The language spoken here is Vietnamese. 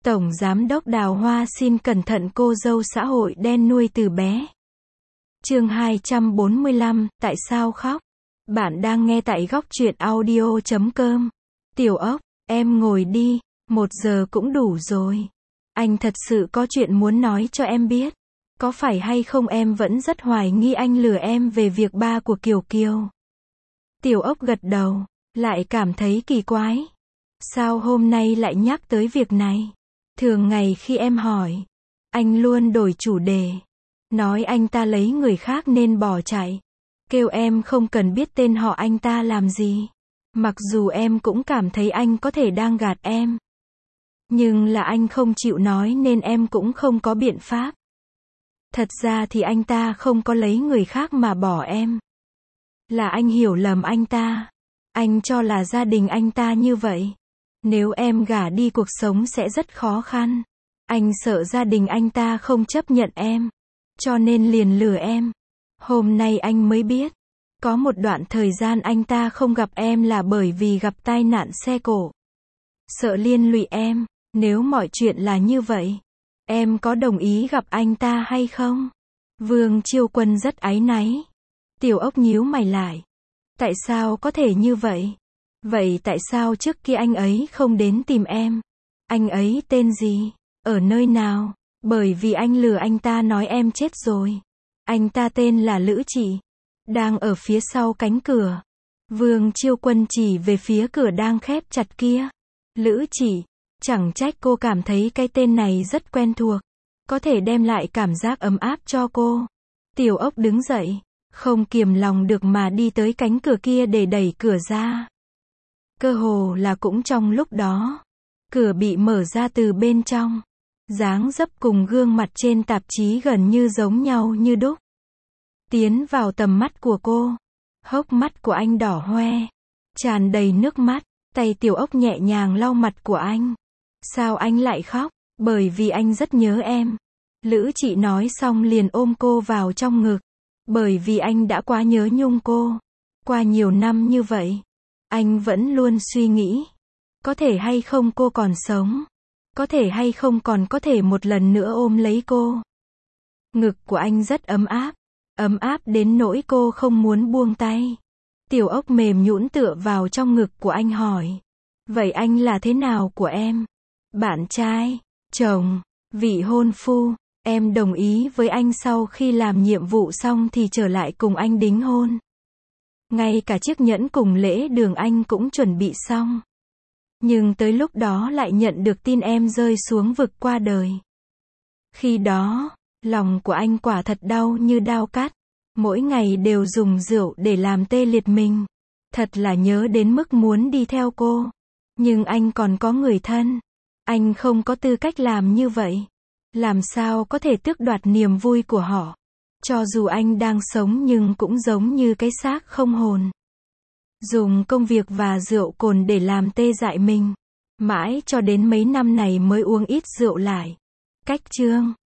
Tổng Giám đốc Đào Hoa xin cẩn thận cô dâu xã hội đen nuôi từ bé. Chương 245, tại sao khóc? Bạn đang nghe tại góc truyện audio.com. Tiểu ốc, em ngồi đi, 1 giờ cũng đủ rồi. Anh thật sự có chuyện muốn nói cho em biết. Có phải hay không em vẫn rất hoài nghi anh lừa em về việc ba của Kiều Kiều. Tiểu ốc gật đầu, lại cảm thấy kỳ quái. Sao hôm nay lại nhắc tới việc này? Thường ngày khi em hỏi, anh luôn đổi chủ đề. Nói anh ta lấy người khác nên bỏ chạy. Kêu em không cần biết tên họ anh ta làm gì. Mặc dù em cũng cảm thấy anh có thể đang gạt em. Nhưng là anh không chịu nói nên em cũng không có biện pháp. Thật ra thì anh ta không có lấy người khác mà bỏ em. Là anh hiểu lầm anh ta. Anh cho là gia đình anh ta như vậy. Nếu em gả đi cuộc sống sẽ rất khó khăn. Anh sợ gia đình anh ta không chấp nhận em. Cho nên liền lừa em. Hôm nay anh mới biết. Có một đoạn thời gian anh ta không gặp em là bởi vì gặp tai nạn xe cộ. Sợ liên lụy em. Nếu mọi chuyện là như vậy, em có đồng ý gặp anh ta hay không? Vương Chiêu Quân rất áy náy. Tiểu ốc nhíu mày lại. Tại sao có thể như vậy? Vậy tại sao trước kia anh ấy không đến tìm em? Anh ấy tên gì? Ở nơi nào? Bởi vì anh lừa anh ta nói em chết rồi. Anh ta tên là Lữ Chỉ. Đang ở phía sau cánh cửa. Vương Chiêu Quân chỉ về phía cửa đang khép chặt kia. Lữ Chỉ. Chẳng trách cô cảm thấy cái tên này rất quen thuộc. Có thể đem lại cảm giác ấm áp cho cô. Tiểu ốc đứng dậy. Không kiềm lòng được mà đi tới cánh cửa kia để đẩy cửa ra. Cơ hồ là cũng trong lúc đó. Cửa bị mở ra từ bên trong. Dáng dấp cùng gương mặt trên tạp chí gần như giống nhau như đúc. Tiến vào tầm mắt của cô. Hốc mắt của anh đỏ hoe. Tràn đầy nước mắt. Tay tiểu ốc nhẹ nhàng lau mặt của anh. Sao anh lại khóc? Bởi vì anh rất nhớ em. Lữ Chị nói xong liền ôm cô vào trong ngực. Bởi vì anh đã quá nhớ nhung cô. Qua nhiều năm như vậy, anh vẫn luôn suy nghĩ. Có thể hay không cô còn sống. Có thể hay không còn có thể một lần nữa ôm lấy cô. Ngực của anh rất ấm áp. Ấm áp đến nỗi cô không muốn buông tay. Tiểu ốc mềm nhũn tựa vào trong ngực của anh hỏi. Vậy anh là thế nào của em? Bạn trai, chồng, vị hôn phu. Em đồng ý với anh sau khi làm nhiệm vụ xong thì trở lại cùng anh đính hôn. Ngay cả chiếc nhẫn cùng lễ đường anh cũng chuẩn bị xong. Nhưng tới lúc đó lại nhận được tin em rơi xuống vực qua đời. Khi đó, lòng của anh quả thật đau như dao cắt. Mỗi ngày đều dùng rượu để làm tê liệt mình. Thật là nhớ đến mức muốn đi theo cô. Nhưng anh còn có người thân. Anh không có tư cách làm như vậy. Làm sao có thể tước đoạt niềm vui của họ. Cho dù anh đang sống nhưng cũng giống như cái xác không hồn. Dùng công việc và rượu cồn để làm tê dại mình. Mãi cho đến mấy năm này mới uống ít rượu lại. Cách chương